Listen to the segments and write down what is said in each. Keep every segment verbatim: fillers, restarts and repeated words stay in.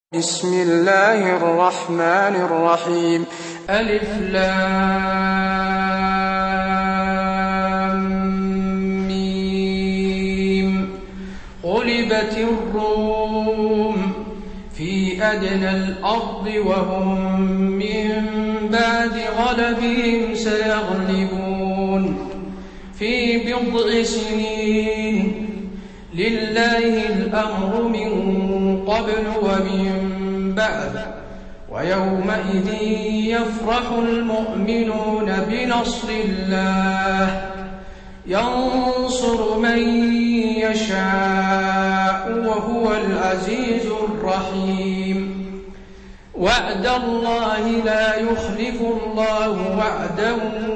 بسم الله الرحمن الرحيم. ألف لام ميم. غلبت الروم في أدنى الأرض وهم من بعد غلبهم سيغلبون في بضع سنين. لله الأمر من قبل ومن بعد ويومئذ يفرح المؤمنون بنصر الله ينصر من يشاء وهو العزيز الرحيم. وعد الله لا يخلف الله وعده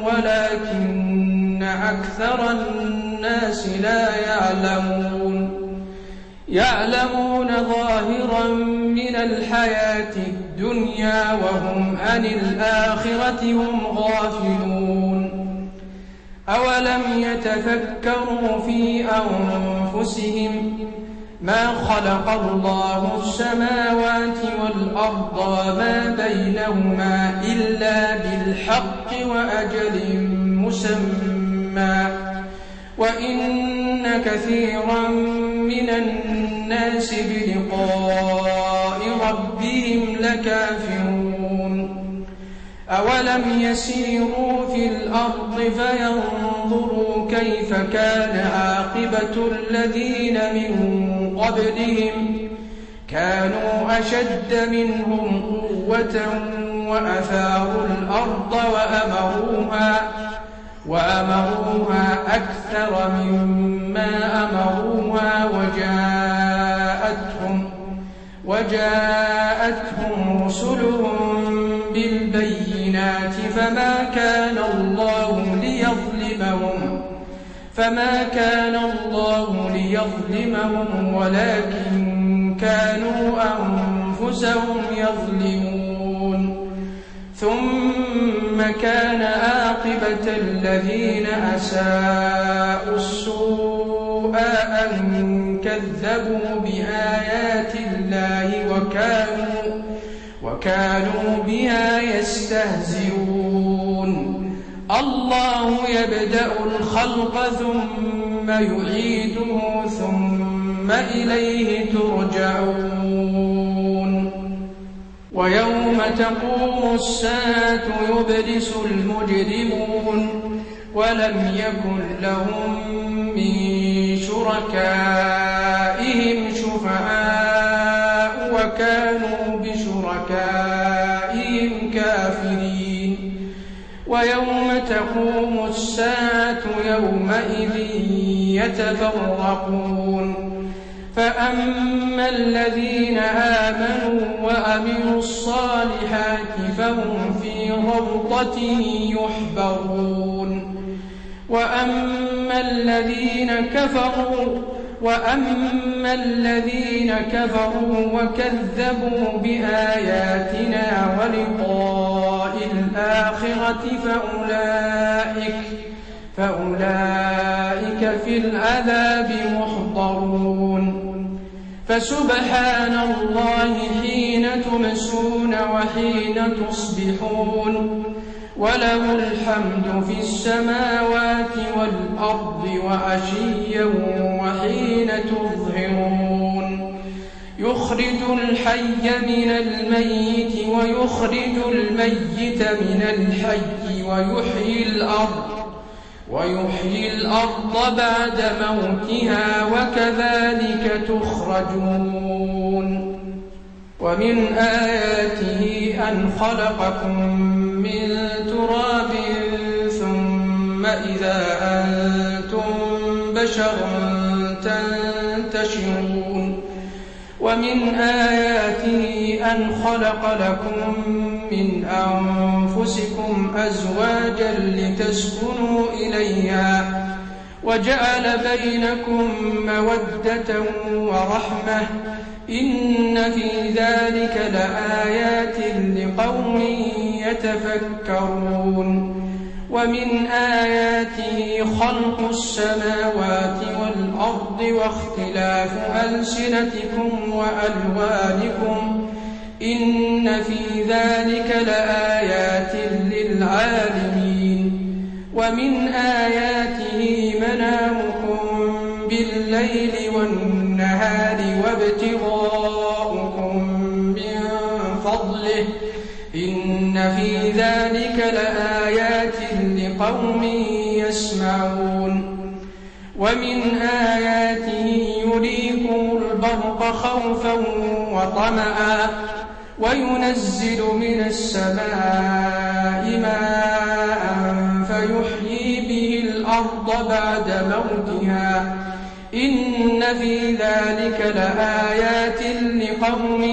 ولكن أكثر الناس لا يعلمون. يعلمون ظاهرا من الحياة الدنيا وهم عن الآخرة هم غافلون. أولم يتفكروا في أنفسهم ما خلق الله السماوات والأرض وما بينهما إلا بالحق وأجل مسمى وإن كثيرا من الناس بلقاء ربهم لكافرون. أولم يسيروا في الأرض فينظروا كيف كان عاقبة الذين من قبلهم كانوا أشد منهم قوة وأثاروا الأرض وأمروها وأمروها أكثر مما أمروها وجاءتهم وجاءتهم رسلهم بالبينات فما كان الله ليظلمهم فما كان الله ليظلمهم ولكن كانوا أنفسهم يظلمون. ثم كان عاقبة الذين أساءوا السوء أن كذبوا بآيات الله وكانوا, وكانوا بها يستهزئون. الله يبدأ الخلق ثم يعيده ثم إليه ترجعون. ويوم تقوم الساعة يبلس المجرمون ولم يكن لهم من شركائهم شفعاء وكانوا بشركائهم كافرين. ويوم تقوم الساعة يومئذ يتفرقون فأما الذين آمنوا وعملوا الصالحات فهم في روضة يحبرون. وأما الذين كفروا وأما الذين كفروا وكذبوا بآياتنا ولقاء الآخرة فأولئك فأولئك في العذاب محضرون. فسبحان الله حين تمسون وحين تصبحون وله الحمد في السماوات والأرض وعشيا وحين تظهرون. يخرج الحي من الميت ويخرج الميت من الحي ويحيي الأرض ويحيي الأرض بعد موتها وكذلك تخرجون. ومن آياته أن خلقكم من تراب ثم إذا أنتم بشر تنتشرون. ومن آياته أن خلق لكم من أنفسكم أزواجا لتسكنوا إليها وجعل بينكم مودة ورحمة إن في ذلك لآيات لقوم يتفكرون. ومن آياته خلق السماوات والأرض واختلاف ألسنتكم وألوانكم إن في ذلك لآيات للعالمين ومن آياته منامكم بالليل والنهار وابتغاؤكم من فضله إن في ذلك لآيات لقوم يسمعون ومن آياته يريكم البرق خوفا وطمعا وينزل من السماء ماء فيحيي به الأرض بعد موتها إن في ذلك لآيات لقوم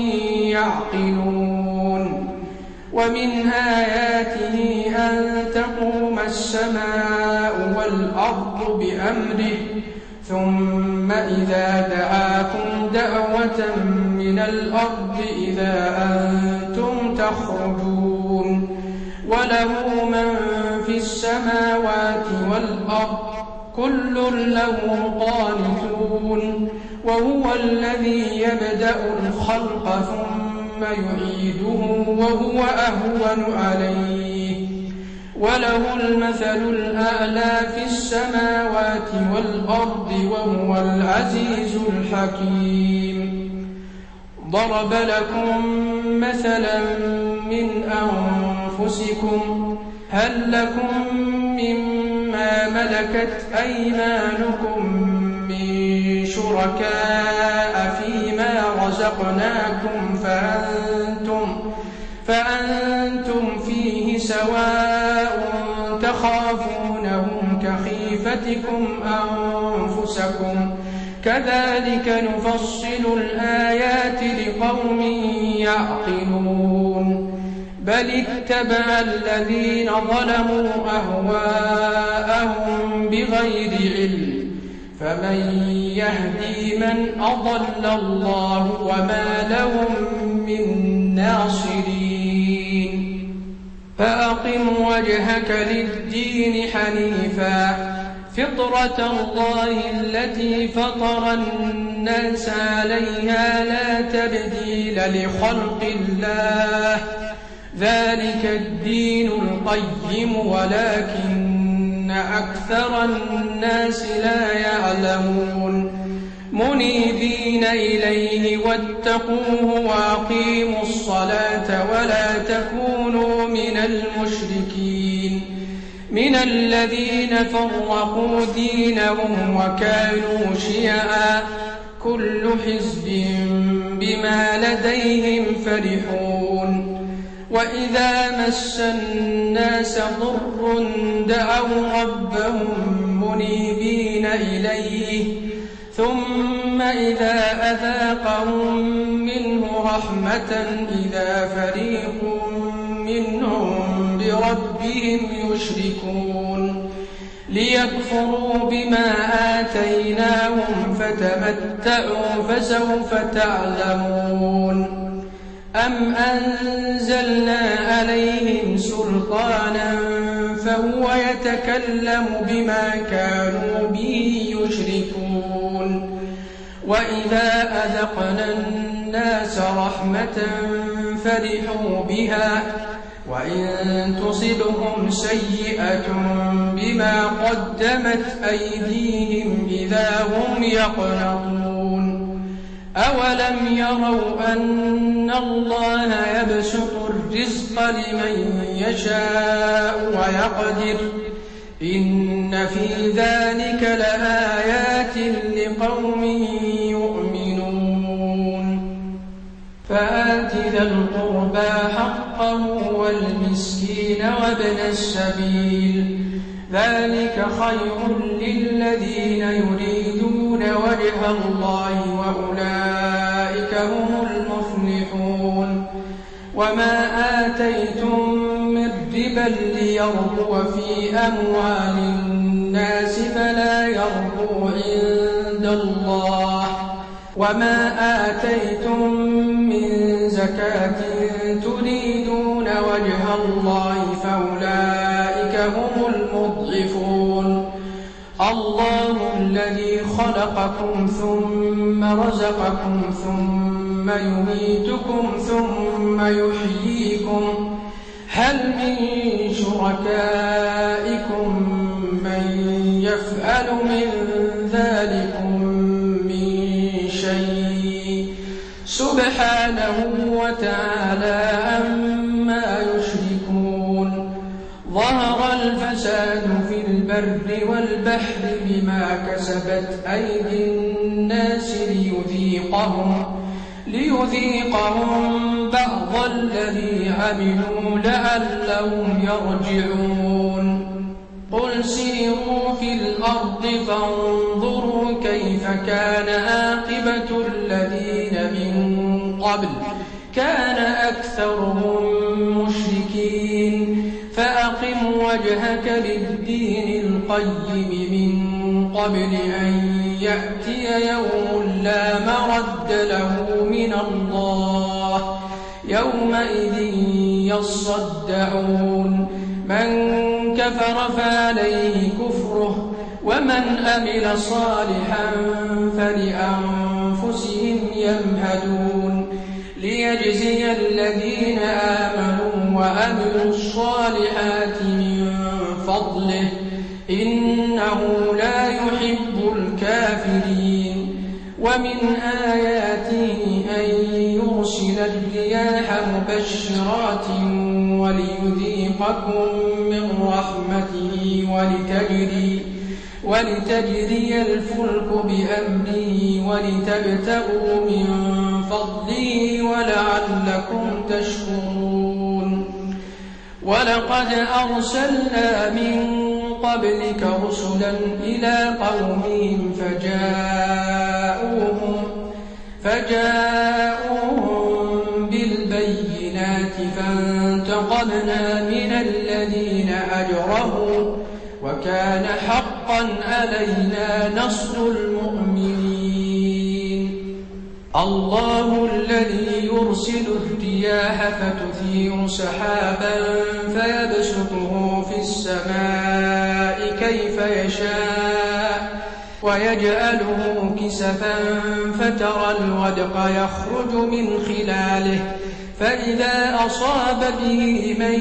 يعقلون ومن آياته أن تقوم السماء والأرض بأمره ثم إذا دعاكم دعوة من الأرض إذا أنتم تخرجون وله من في السماوات والأرض كل له قانتون وهو الذي يبدأ الخلق ثم يعيده وهو أهون عليه وله المثل الأعلى في السماوات والأرض وهو العزيز الحكيم ضرب لكم مثلا من أنفسكم هل لكم مما ملكت أيمانكم من شركاء فيما رزقناكم فأنتم, فأنتم فيه سواء تخافونهم كخيفتكم أنفسكم كذلك نفصل الآيات لقوم يعقلون بل اتبع الذين ظلموا أهواءهم بغير علم فمن يهدي من أضل الله وما لهم من ناصرين فأقم وجهك للدين حنيفا فطرة الله التي فطر الناس عليها لا تبديل لخلق الله ذلك الدين القيم ولكن أكثر الناس لا يعلمون منيبين إليه واتقوه وأقيموا الصلاة ولا تكونوا من المشركين من الذين فرقوا دينهم وكانوا شيعا كل حزب بما لديهم فرحون وإذا مس الناس ضر دعوا ربهم منيبين إليه ثم إذا أذاقهم منه رحمة إذا فريق منهم بربهم يشركون ليكفروا بما آتيناهم فتمتعوا فسوف تعلمون أم أنزلنا عليهم سلطانا فهو يتكلم بما كانوا به يشركون وإذا أذقنا الناس رحمة فرحوا بها وإن تصبهم سيئة بما قدمت أيديهم إذا هم يقنطون أولم يروا أن الله يبسط الرزق لمن يشاء ويقدر إن في ذلك لآيات لقوم يؤمنون فآت ذا القربى حقه والمسكين وابن السبيل ذلك خير للذين يريدون وجه الله وأولئك هم المفلحون وما آتيتم من ربا ليربو في أموال الناس فلا يربو عند الله وما آتيتم من زكاة تريدون وجه الله فأولئك هم المضعفون الله الذي خلقكم ثم رزقكم ثم يميتكم ثم ثم يحييكم هل من شركائكم من يفعل من ذلكم من شيء سبحانه وتعالى عما يشركون ظهر الفساد في البر والبحر بما كسبت أيدي الناس ليذيقهم ليذيقهم بعض الذي عملوا لعلهم يرجعون قل سيروا في الأرض فانظروا كيف كان عاقبة الذين من قبل كان أكثرهم مشركين فأقم وجهك للدين القيم من قبل أن يأتي يوم لا مرد له من الله يومئذ يصدعون من كفر فعليه كفره ومن أمل صالحا فلأنفسهم يمهدون ليجزي الذين آمنوا وعملوا الصالحات من فضله إنه لا يحب الكافرين ومن آياته أن يرسل الرياح مبشرات وليذيقكم من رحمته ولتجري, ولتجري الفلك بأمره ولتبتغوا من فضله ولعلكم تشكرون ولقد أرسلنا من قبلك رسلا إلى قومهم فجاءوهم, فجاءوهم بالبينات فانتقمنا من الذين أجرموا وكان حقا علينا نصر المؤمنين الله الذي يرسل الرياح فتثير سحابا فيبسطه في السماء كيف يشاء ويجعله كسفا فترى الودق يخرج من خلاله فإذا أصاب به من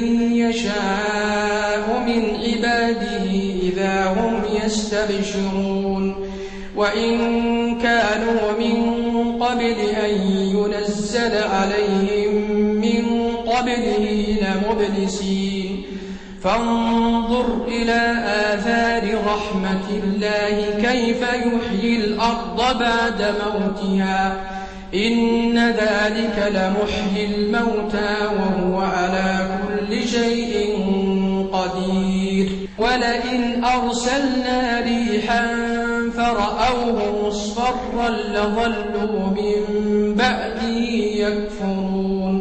يشاء من عباده إذا هم يستبشرون وإن كانوا من قبل أن ينزل عليهم من قبله لمبلسين فانظر إلى آثار رحمة الله كيف يحيي الأرض بعد موتها إن ذلك لمحيي الموتى وهو على كل شيء قدير ولئن أرسلنا ريحا فرأوه مصفرا لظلوا من بعده يكفرون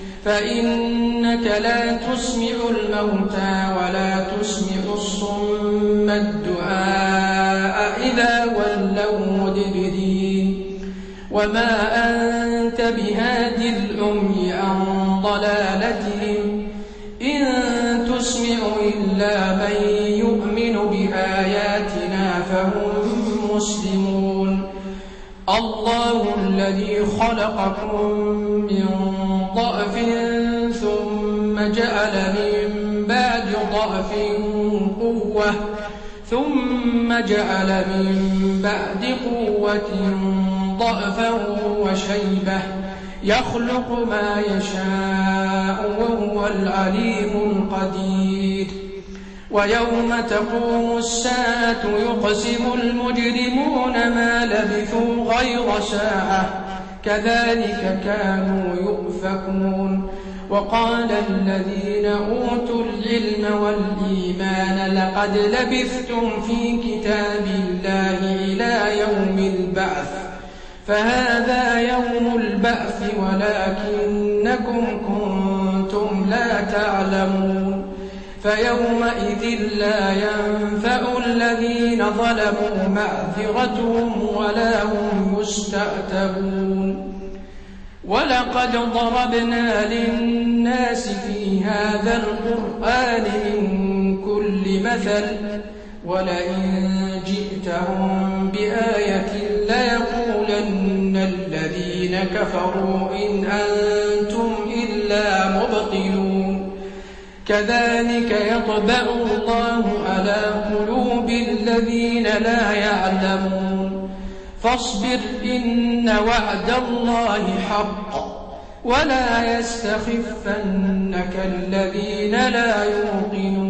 فإنك لا تسمع الموتى ولا تسمع الصم الدعاء إذا ولوا مدبرين وما أنت بهادي العمي عن ضلالتهم إن تسمع إلا من يؤمن بآياتنا فهم مسلمون الله الذي خلقكم من ضعف ثم جعل من بعد ضعف قوة ثم جعل من بعد قوة ضعفا وشيبة يخلق ما يشاء وهو العليم القدير ويوم تقوم الساعة يقسم المجرمون ما لبثوا غير ساعة كذلك كانوا يؤفكون وقال الذين أوتوا العلم والإيمان لقد لبثتم في كتاب الله إلى يوم البعث فهذا يوم البعث ولكنكم كنتم لا تعلمون فيومئذ لا ينفع الذين ظلموا معذرتهم ولا هم يستعتبون ولقد ضربنا للناس في هذا القرآن من كل مثل ولئن جئتهم بآية ليقولن الذين كفروا إن أنتم إلا كذلك يطبع الله على قلوب الذين لا يعلمون فاصبر إن وعد الله حق ولا يستخفنك الذين لا يوقنون